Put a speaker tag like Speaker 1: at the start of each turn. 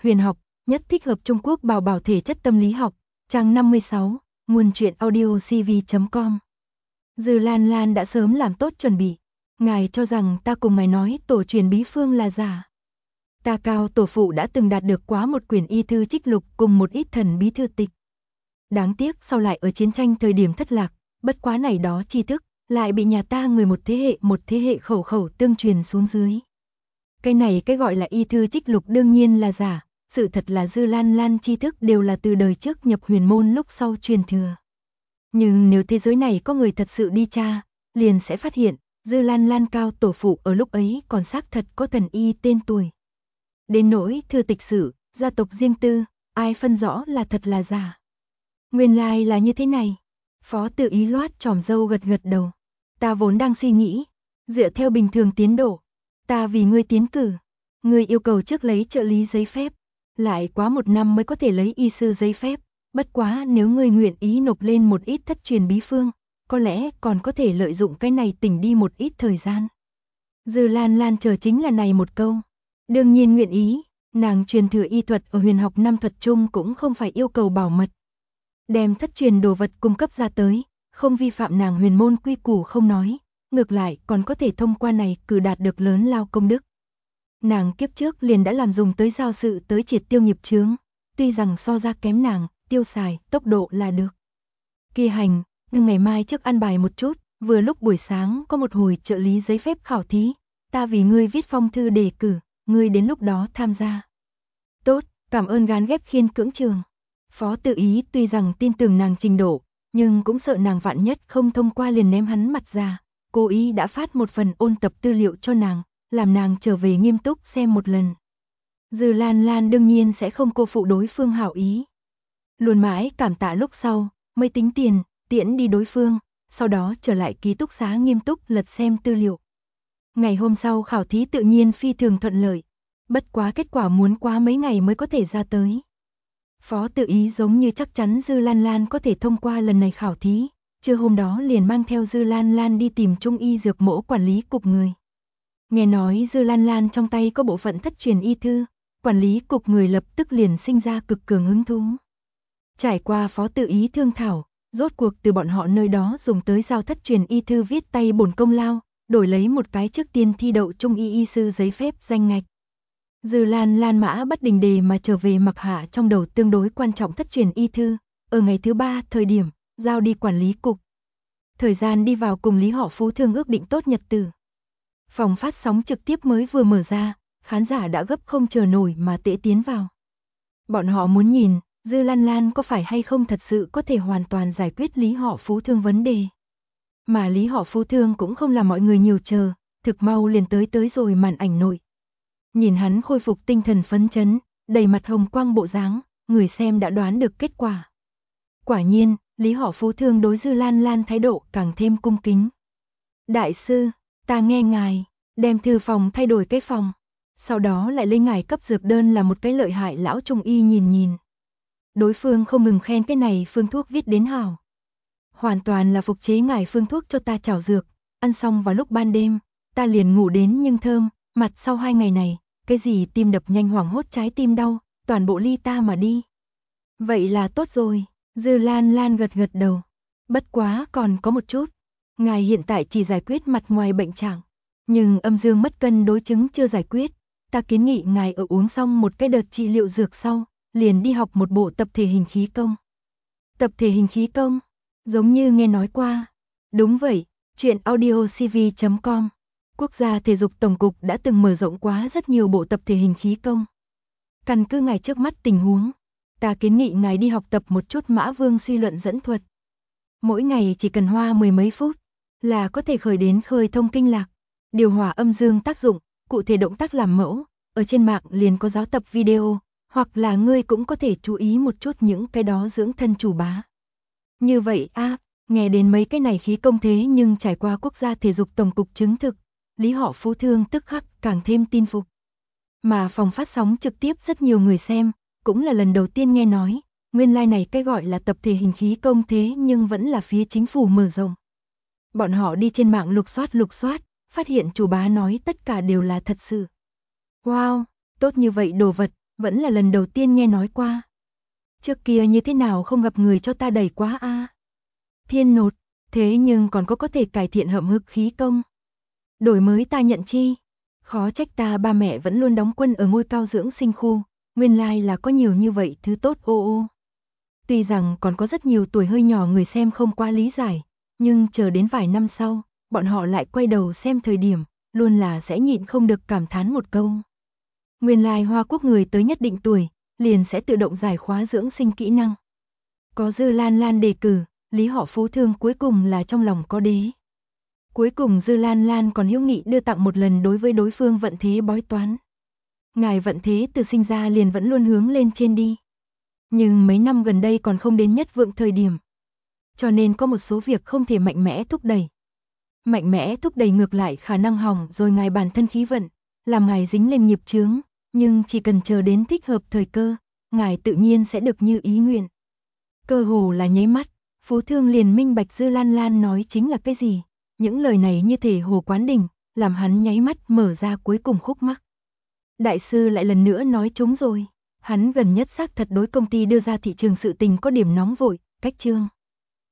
Speaker 1: huyền học, nhất thích hợp Trung Quốc bảo bảo thể chất tâm lý học, trang 56, nguồn truyện audio cv.com. Dư Lan Lan đã sớm làm tốt chuẩn bị. Ngài cho rằng ta cùng ngài nói tổ truyền bí phương là giả. Ta Cao tổ phụ đã từng đạt được quá một quyển y thư trích lục cùng một ít thần bí thư tịch. Đáng tiếc sau lại ở chiến tranh thời điểm thất lạc, bất quá này đó tri thức, lại bị nhà ta người một thế hệ khẩu khẩu tương truyền xuống dưới. Cái gọi là y thư trích lục đương nhiên là giả, sự thật là Dư Lan Lan tri thức đều là từ đời trước nhập huyền môn lúc sau truyền thừa. Nhưng nếu thế giới này có người thật sự đi tra, liền sẽ phát hiện, Dư Lan Lan Cao tổ phụ ở lúc ấy còn xác thật có thần y tên tuổi. Đến nỗi thư tịch sử, gia tộc riêng tư, ai phân rõ là thật là giả. Nguyên lai là như thế này. Phó Tự Ý loát chòm râu gật gật đầu. Ta vốn đang suy nghĩ, dựa theo bình thường tiến độ, ta vì ngươi tiến cử, ngươi yêu cầu trước lấy trợ lý giấy phép, lại quá 1 năm mới có thể lấy y sư giấy phép, bất quá nếu ngươi nguyện ý nộp lên một ít thất truyền bí phương, có lẽ còn có thể lợi dụng cái này tỉnh đi một ít thời gian. Dư Lan Lan chờ chính là này một câu. Đương nhiên nguyện ý, nàng truyền thừa y thuật ở huyền học năm thuật chung cũng không phải yêu cầu bảo mật. Đem thất truyền đồ vật cung cấp ra tới, không vi phạm nàng huyền môn quy củ không nói, ngược lại còn có thể thông qua này cử đạt được lớn lao công đức. Nàng kiếp trước liền đã làm dùng tới giao sự tới triệt tiêu nghiệp chướng, tuy rằng so ra kém nàng, tiêu xài, tốc độ là được. Kia hành, nhưng ngày mai trước ăn bài một chút, vừa lúc buổi sáng có một hồi trợ lý giấy phép khảo thí, ta vì ngươi viết phong thư đề cử, ngươi đến lúc đó tham gia. Tốt, cảm ơn gán ghép khiên cưỡng trường. Phó Tự Ý tuy rằng tin tưởng nàng trình độ, nhưng cũng sợ nàng vạn nhất không thông qua liền ném hắn mặt ra, cố ý đã phát một phần ôn tập tư liệu cho nàng, làm nàng trở về nghiêm túc xem một lần. Dư Lan Lan đương nhiên sẽ không cô phụ đối phương hảo ý. Luôn mãi cảm tạ lúc sau, mới tính tiền, tiễn đi đối phương, sau đó trở lại ký túc xá nghiêm túc lật xem tư liệu. Ngày hôm sau khảo thí tự nhiên phi thường thuận lợi, bất quá kết quả muốn quá mấy ngày mới có thể ra tới. Phó Tự Ý giống như chắc chắn Dư Lan Lan có thể thông qua lần này khảo thí, trưa hôm đó liền mang theo Dư Lan Lan đi tìm Trung y dược mỗ quản lý cục người. Nghe nói Dư Lan Lan trong tay có bộ phận thất truyền y thư, quản lý cục người lập tức liền sinh ra cực cường hứng thú. Trải qua Phó Tự Ý thương thảo, rốt cuộc từ bọn họ nơi đó dùng tới giao thất truyền y thư viết tay bổn công lao, đổi lấy một cái trước tiên thi đậu Trung y y sư giấy phép danh ngạch. Dư Lan Lan mã bất đình đề mà trở về mặc hạ trong đầu tương đối quan trọng thất truyền y thư, ở ngày thứ 3 thời điểm, giao đi quản lý cục. Thời gian đi vào cùng Lý Họ Phú Thương ước định tốt nhật tử. Phòng phát sóng trực tiếp mới vừa mở ra, khán giả đã gấp không chờ nổi mà tễ tiến vào. Bọn họ muốn nhìn, Dư Lan Lan có phải hay không thật sự có thể hoàn toàn giải quyết Lý Họ Phú Thương vấn đề. Mà Lý Họ Phú Thương cũng không làm mọi người nhiều chờ, thực mau liền tới rồi màn ảnh nội. Nhìn hắn khôi phục tinh thần phấn chấn, đầy mặt hồng quang bộ dáng, người xem đã đoán được kết quả. Quả nhiên, Lý Họ Phú Thương đối Dư Lan Lan thái độ càng thêm cung kính. Đại sư, ta nghe ngài, đem thư phòng thay đổi cái phòng. Sau đó lại lấy ngài cấp dược đơn là một cái lợi hại lão trung y nhìn. Đối phương không ngừng khen cái này phương thuốc viết đến hảo. Hoàn toàn là phục chế ngài phương thuốc cho ta chảo dược, ăn xong vào lúc ban đêm, ta liền ngủ đến nhưng thơm, mặt sau 2 ngày này, cái gì tim đập nhanh hoảng hốt trái tim đau, toàn bộ ly ta mà đi. Vậy là tốt rồi, Dư Lan Lan gật gật đầu. Bất quá còn có một chút, ngài hiện tại chỉ giải quyết mặt ngoài bệnh trạng, nhưng âm dương mất cân đối chứng chưa giải quyết, ta kiến nghị ngài ở uống xong một cái đợt trị liệu dược sau, liền đi học một bộ tập thể hình khí công. Tập thể hình khí công, giống như nghe nói qua. Đúng vậy, truyện audio cv.com. Quốc gia Thể dục Tổng cục đã từng mở rộng quá rất nhiều bộ tập thể hình khí công. Căn cứ ngài trước mắt tình huống, ta kiến nghị ngài đi học tập một chút Mã Vương suy luận dẫn thuật. Mỗi ngày chỉ cần hoa 10 mấy phút, là có thể khơi thông kinh lạc, điều hòa âm dương tác dụng, cụ thể động tác làm mẫu, ở trên mạng liền có giáo tập video, hoặc là ngươi cũng có thể chú ý một chút những cái đó dưỡng thân chủ bá. Như vậy nghe đến mấy cái này khí công thế nhưng trải qua Quốc gia Thể dục Tổng cục chứng thực, Lý Họ Phú Thương tức khắc càng thêm tin phục. Mà phòng phát sóng trực tiếp rất nhiều người xem, cũng là lần đầu tiên nghe nói, nguyên lai này cái gọi là tập thể hình khí công thế nhưng vẫn là phía chính phủ mở rộng. Bọn họ đi trên mạng lục soát, phát hiện chủ bá nói tất cả đều là thật sự. Wow, tốt như vậy đồ vật, vẫn là lần đầu tiên nghe nói qua. Trước kia như thế nào không gặp người cho ta đẩy quá a. Thiên nột, thế nhưng còn có thể cải thiện hậm hực khí công. Đổi mới ta nhận chi. Khó trách ta ba mẹ vẫn luôn đóng quân ở ngôi cao dưỡng sinh khu, nguyên lai là có nhiều như vậy thứ tốt ô ô. Tuy rằng còn có rất nhiều tuổi hơi nhỏ người xem không quá lý giải, nhưng chờ đến vài năm sau, bọn họ lại quay đầu xem thời điểm, luôn là sẽ nhịn không được cảm thán một câu. Nguyên lai Hoa Quốc người tới nhất định tuổi, liền sẽ tự động giải khóa dưỡng sinh kỹ năng. Có Dư Lan Lan đề cử, Lý họ Phú Thương cuối cùng là trong lòng có đế. Cuối cùng Dư Lan Lan còn hữu nghị đưa tặng một lần đối với đối phương vận thế bói toán. Ngài vận thế từ sinh ra liền vẫn luôn hướng lên trên đi. Nhưng mấy năm gần đây còn không đến nhất vượng thời điểm. Cho nên có một số việc không thể mạnh mẽ thúc đẩy. Mạnh mẽ thúc đẩy ngược lại khả năng hỏng rồi ngài bản thân khí vận, làm ngài dính lên nghiệp chướng, nhưng chỉ cần chờ đến thích hợp thời cơ, ngài tự nhiên sẽ được như ý nguyện. Cơ hồ là nháy mắt, Phú Thương liền minh bạch Dư Lan Lan nói chính là cái gì. Những lời này như thể hồ quán đỉnh, làm hắn nháy mắt mở ra cuối cùng khúc mắc. Đại sư lại lần nữa nói trúng rồi. Hắn gần nhất xác thật đối công ty đưa ra thị trường sự tình có điểm nóng vội, cách chương.